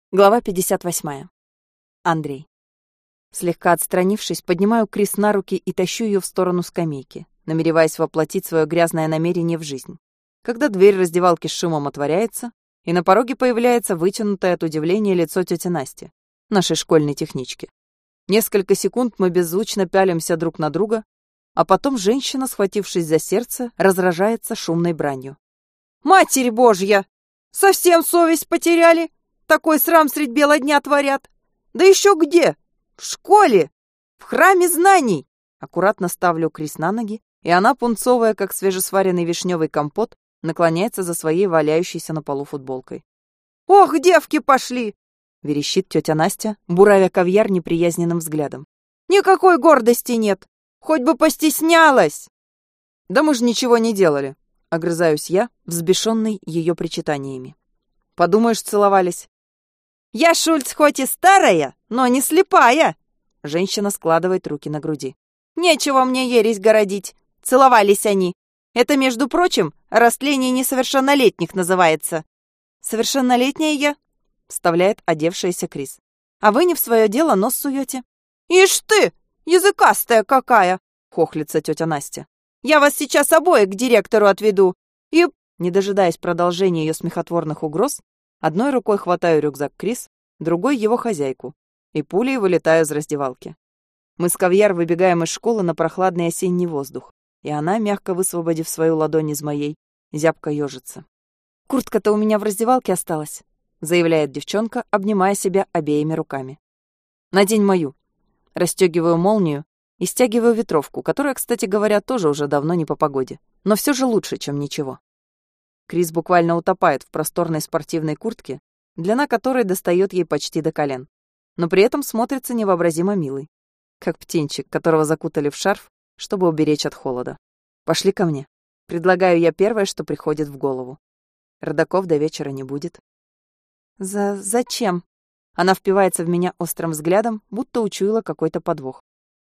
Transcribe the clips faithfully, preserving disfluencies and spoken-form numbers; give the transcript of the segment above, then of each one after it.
Глава пятьдесят восьмая. Андрей. Слегка отстранившись, поднимаю Крис на руки и тащу ее в сторону скамейки, намереваясь воплотить свое грязное намерение в жизнь. Когда дверь раздевалки с шумом отворяется, и на пороге появляется вытянутое от удивления лицо тети Насти, нашей школьной технички. Несколько секунд мы беззвучно пялимся друг на друга, а потом женщина, схватившись за сердце, разражается шумной бранью. «Матерь Божья! Совсем совесть потеряли? Такой срам средь бела дня творят! Да еще где? В школе! В храме знаний!» Аккуратно ставлю Крис на ноги, и она, пунцовая, как свежесваренный вишневый компот, наклоняется за своей валяющейся на полу футболкой. «Ох, девки пошли!» — верещит тетя Настя, буравя кавьяр неприязненным взглядом. «Никакой гордости нет! Хоть бы постеснялась!» «Да мы же ничего не делали!» — огрызаюсь я, взбешенный ее причитаниями. «Подумаешь, целовались!» «Я, Шульц, хоть и старая, но не слепая!» Женщина складывает руки на груди. «Нечего мне ересь городить. Целовались они. Это, между прочим, растление несовершеннолетних называется». «Совершеннолетняя я?» — вставляет одевшаяся Крис. «А вы не в свое дело нос суете». «Ишь ты, языкастая какая!» — хохлится тетя Настя. «Я вас сейчас обоих к директору отведу. И...» Не дожидаясь продолжения ее смехотворных угроз, одной рукой хватаю рюкзак Крис, другой его хозяйку, и пулей вылетаю из раздевалки. Мы с Кавьяр выбегаем из школы на прохладный осенний воздух, и она, мягко высвободив свою ладонь из моей, зябко ежится. «Куртка-то у меня в раздевалке осталась», — заявляет девчонка, обнимая себя обеими руками. «Надень мою». Расстегиваю молнию и стягиваю ветровку, которая, кстати говоря, тоже уже давно не по погоде, но все же лучше, чем ничего. Крис буквально утопает в просторной спортивной куртке, длина которой достает ей почти до колен, но при этом смотрится невообразимо милой, как птенчик, которого закутали в шарф, чтобы уберечь от холода. «Пошли ко мне». Предлагаю я первое, что приходит в голову. Родаков до вечера не будет. «За... зачем?» Она впивается в меня острым взглядом, будто учуяла какой-то подвох.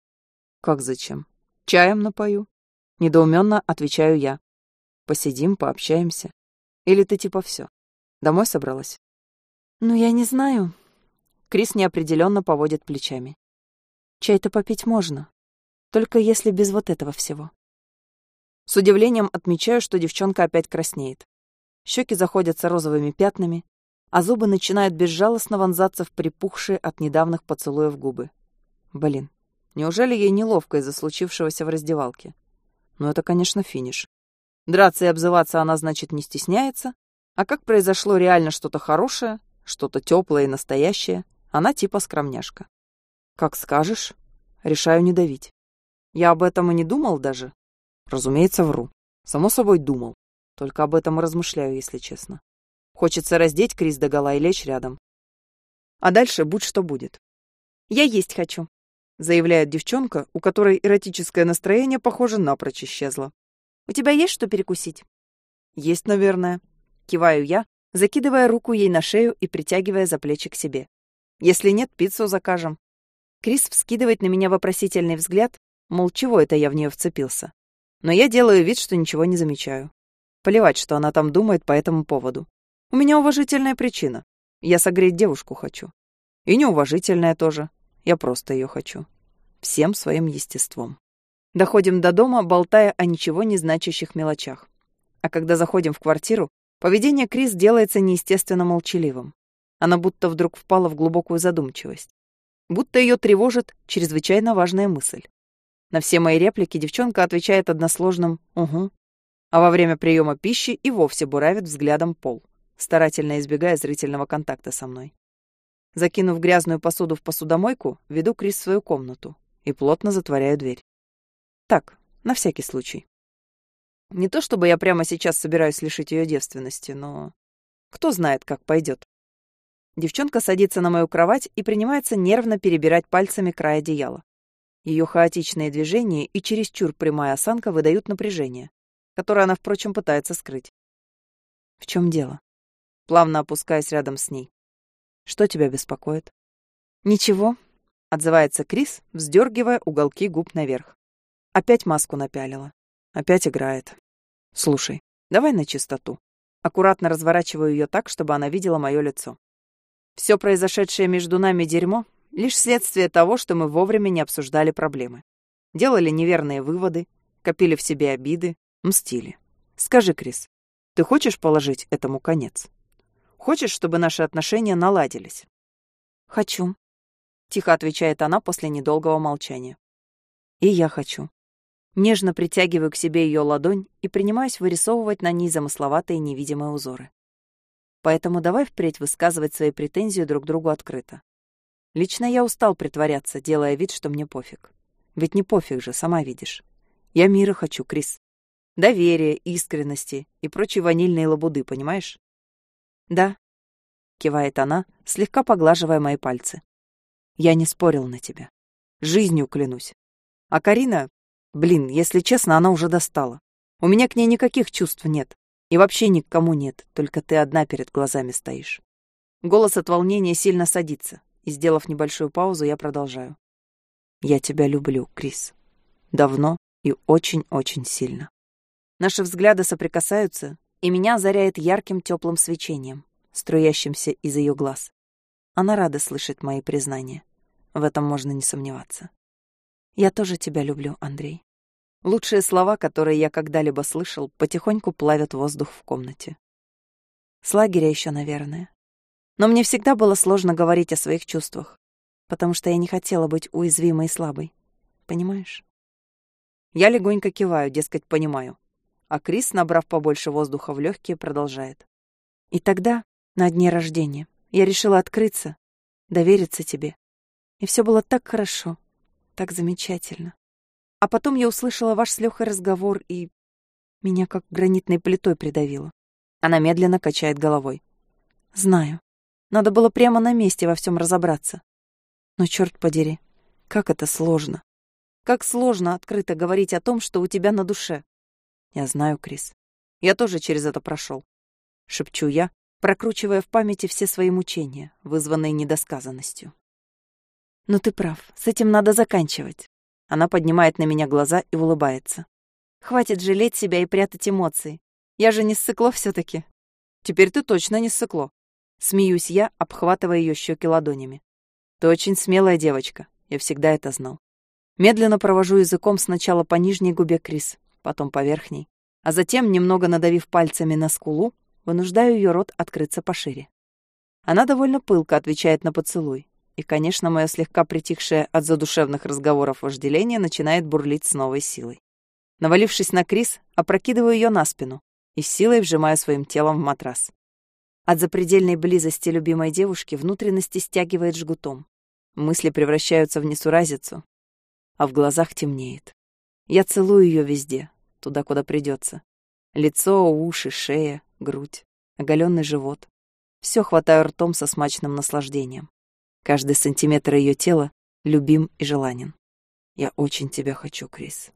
«Как зачем? Чаем напою?» Недоуменно отвечаю я. «Посидим, пообщаемся. Или ты типа все? Домой собралась?» «Ну, я не знаю». Крис неопределенно поводит плечами. «Чай-то попить можно, только если без вот этого всего». С удивлением отмечаю, что девчонка опять краснеет. Щеки заходятся розовыми пятнами, а зубы начинают безжалостно вонзаться в припухшие от недавних поцелуев губы. Блин, неужели ей неловко из-за случившегося в раздевалке? Ну, это, конечно, финиш. Драться и обзываться она, значит, не стесняется, а как произошло реально что-то хорошее, что-то теплое и настоящее, она типа скромняшка. «Как скажешь». Решаю не давить. Я об этом и не думал даже. Разумеется, вру. Само собой, думал. Только об этом и размышляю, если честно. Хочется раздеть Крис догола и лечь рядом. А дальше будь что будет. «Я есть хочу», — заявляет девчонка, у которой эротическое настроение, похоже, напрочь исчезло. «У тебя есть что перекусить?» «Есть, наверное». Киваю я, закидывая руку ей на шею и притягивая за плечи к себе. «Если нет, пиццу закажем». Крис вскидывает на меня вопросительный взгляд, мол, чего это я в нее вцепился. Но я делаю вид, что ничего не замечаю. Плевать, что она там думает по этому поводу. У меня уважительная причина. Я согреть девушку хочу. И неуважительная тоже. Я просто ее хочу. Всем своим естеством. Доходим до дома, болтая о ничего не значащих мелочах. А когда заходим в квартиру, поведение Крис делается неестественно молчаливым. Она будто вдруг впала в глубокую задумчивость. Будто ее тревожит чрезвычайно важная мысль. На все мои реплики девчонка отвечает односложным «угу», а во время приема пищи и вовсе буравит взглядом пол, старательно избегая зрительного контакта со мной. Закинув грязную посуду в посудомойку, веду Крис в свою комнату и плотно затворяю дверь. Так, на всякий случай. Не то чтобы я прямо сейчас собираюсь лишить ее девственности, но кто знает, как пойдет. Девчонка садится на мою кровать и принимается нервно перебирать пальцами край одеяла. Ее хаотичные движения и чересчур прямая осанка выдают напряжение, которое она, впрочем, пытается скрыть. В чем дело? Плавно опускаясь рядом с ней. Что тебя беспокоит? Ничего, отзывается Крис, вздергивая уголки губ наверх. Опять маску напялила. Опять играет. Слушай, давай на чистоту. Аккуратно разворачиваю ее так, чтобы она видела мое лицо. Все произошедшее между нами дерьмо — лишь следствие того, что мы вовремя не обсуждали проблемы. Делали неверные выводы, копили в себе обиды, мстили. Скажи, Крис, ты хочешь положить этому конец? Хочешь, чтобы наши отношения наладились? Хочу, Тихо отвечает она после недолгого молчания. И я хочу. Нежно притягиваю к себе ее ладонь и принимаюсь вырисовывать на ней замысловатые невидимые узоры. Поэтому давай впредь высказывать свои претензии друг другу открыто. Лично я устал притворяться, делая вид, что мне пофиг. Ведь не пофиг же, сама видишь. Я мира хочу, Крис. Доверия, искренности и прочей ванильной лабуды, понимаешь? Да, кивает она, слегка поглаживая мои пальцы. Я не спорил на тебя. Жизнью клянусь. А Карина, блин, если честно, она уже достала. У меня к ней никаких чувств нет. И вообще ни к кому нет, только ты одна перед глазами стоишь. Голос от волнения сильно садится, и, сделав небольшую паузу, я продолжаю. Я тебя люблю, Крис. Давно и очень-очень сильно. Наши взгляды соприкасаются, и меня озаряет ярким теплым свечением, струящимся из ее глаз. Она рада слышать мои признания. В этом можно не сомневаться. Я тоже тебя люблю, Андрей. Лучшие слова, которые я когда-либо слышал, потихоньку плавят воздух в комнате. С лагеря еще, наверное. Но мне всегда было сложно говорить о своих чувствах, потому что я не хотела быть уязвимой и слабой. Понимаешь? Я легонько киваю, дескать, понимаю. А Крис, набрав побольше воздуха в легкие, продолжает. И тогда, на дне рождения, я решила открыться, довериться тебе. И все было так хорошо, так замечательно. А потом я услышала ваш с Лёхой разговор, и меня как гранитной плитой придавило. Она медленно качает головой. Знаю. Надо было прямо на месте во всем разобраться. Но чёрт подери, как это сложно. Как сложно открыто говорить о том, что у тебя на душе. Я знаю, Крис. Я тоже через это прошел. Шепчу я, прокручивая в памяти все свои мучения, вызванные недосказанностью. Но ты прав, с этим надо заканчивать. Она поднимает на меня глаза и улыбается. Хватит жалеть себя и прятать эмоции. Я же не ссыкло все-таки. Теперь ты точно не ссыкло. Смеюсь я, обхватывая ее щеки ладонями. Ты очень смелая девочка. Я всегда это знал. Медленно провожу языком сначала по нижней губе Крис, потом по верхней, а затем, немного надавив пальцами на скулу, вынуждаю ее рот открыться пошире. Она довольно пылко отвечает на поцелуй. И, конечно, мое слегка притихшее от задушевных разговоров вожделение начинает бурлить с новой силой. Навалившись на Крис, опрокидываю ее на спину и с силой вжимаю своим телом в матрас. От запредельной близости любимой девушки внутренности стягивает жгутом. Мысли превращаются в несуразицу, а в глазах темнеет. Я целую ее везде, туда, куда придется. Лицо, уши, шея, грудь, оголенный живот. Все хватаю ртом со смачным наслаждением. Каждый сантиметр ее тела любим и желанен. Я очень тебя хочу, Крис.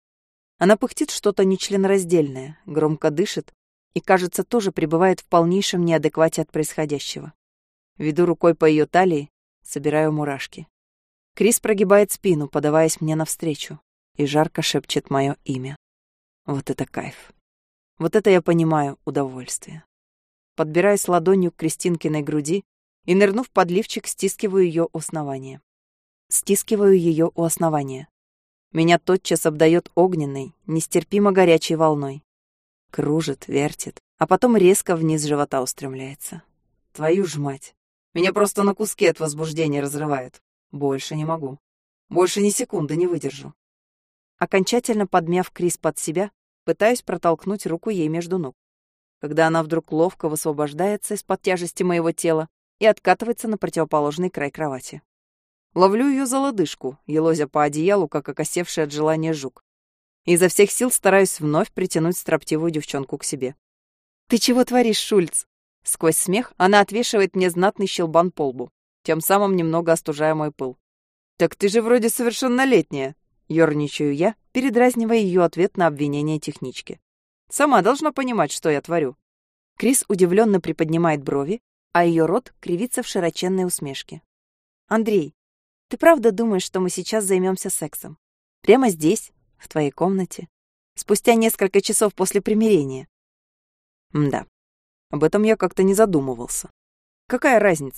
Она пыхтит что-то нечленораздельное, громко дышит и, кажется, тоже пребывает в полнейшем неадеквате от происходящего. Веду рукой по ее талии, собираю мурашки. Крис прогибает спину, подаваясь мне навстречу, и жарко шепчет мое имя. Вот это кайф. Вот это я понимаю удовольствие. Подбираюсь ладонью к Кристинкиной груди и, нырнув под лифчик, стискиваю ее у основания. Стискиваю ее у основания. Меня тотчас обдает огненной, нестерпимо горячей волной. Кружит, вертит, а потом резко вниз живота устремляется. Твою ж мать. Меня просто на куски от возбуждения разрывает. Больше не могу. Больше ни секунды не выдержу. Окончательно подмяв Крис под себя, пытаюсь протолкнуть руку ей между ног. Когда она вдруг ловко высвобождается из-под тяжести моего тела и откатывается на противоположный край кровати. Ловлю ее за лодыжку, елозя по одеялу, как окосевший от желания жук. И изо всех сил стараюсь вновь притянуть строптивую девчонку к себе. «Ты чего творишь, Шульц?» Сквозь смех она отвешивает мне знатный щелбан по лбу, тем самым немного остужая мой пыл. «Так ты же вроде совершеннолетняя!» Ёрничаю я, передразнивая ее ответ на обвинение технички. «Сама должна понимать, что я творю». Крис удивленно приподнимает брови, а ее рот кривится в широченной усмешке. «Андрей, ты правда думаешь, что мы сейчас займемся сексом? Прямо здесь, в твоей комнате, спустя несколько часов после примирения?» Мда, об этом я как-то не задумывался. Какая разница?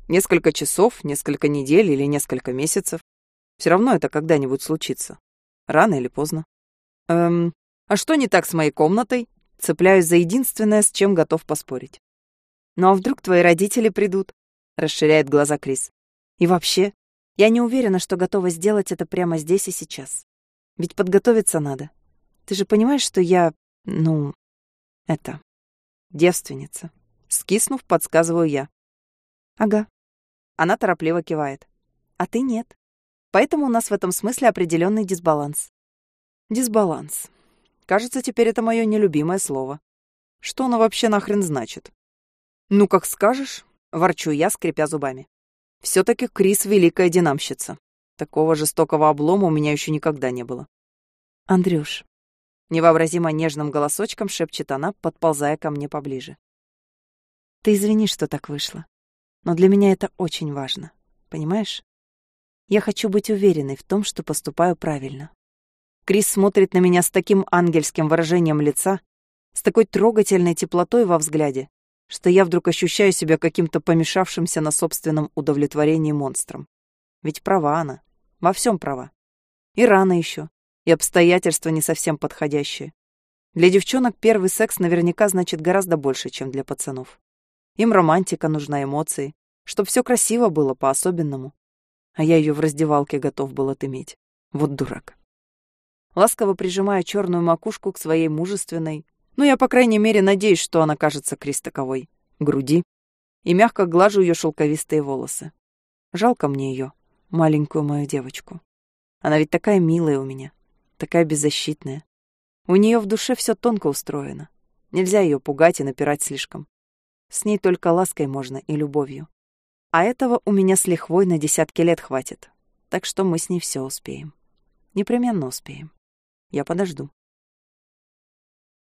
Несколько часов, несколько недель или несколько месяцев. Все равно это когда-нибудь случится. Рано или поздно. Эм, а что не так с моей комнатой? Цепляюсь за единственное, с чем готов поспорить. Ну а вдруг твои родители придут? Расширяет глаза Крис. И вообще, я не уверена, что готова сделать это прямо здесь и сейчас. Ведь подготовиться надо. Ты же понимаешь, что я, ну, это, девственница. Скиснув, подсказываю я. Ага. Она торопливо кивает. А ты нет. Поэтому у нас в этом смысле определенный дисбаланс. Дисбаланс. Кажется, теперь это мое нелюбимое слово. Что оно вообще нахрен значит? Ну, как скажешь, ворчу я, скрипя зубами. Все-таки Крис великая динамщица. Такого жестокого облома у меня еще никогда не было. Андрюш. Невообразимо нежным голосочком шепчет она, подползая ко мне поближе. Ты извини, что так вышло. Но для меня это очень важно. Понимаешь? Я хочу быть уверенной в том, что поступаю правильно. Крис смотрит на меня с таким ангельским выражением лица, с такой трогательной теплотой во взгляде, что я вдруг ощущаю себя каким-то помешавшимся на собственном удовлетворении монстром. Ведь права она. Во всем права. И рано еще. И обстоятельства не совсем подходящие. Для девчонок первый секс наверняка значит гораздо больше, чем для пацанов. Им романтика нужна, эмоции, чтоб все красиво было по-особенному. А я ее в раздевалке готов был отыметь. Вот дурак. Ласково прижимая черную макушку к своей мужественной, ну, я, по крайней мере, надеюсь, что она кажется Крис таковой, груди, и мягко глажу ее шелковистые волосы. Жалко мне ее, маленькую мою девочку. Она ведь такая милая у меня, такая беззащитная. У нее в душе все тонко устроено. Нельзя ее пугать и напирать слишком. С ней только лаской можно и любовью. А этого у меня с лихвой на десятки лет хватит. Так что мы с ней все успеем. Непременно успеем. Я подожду.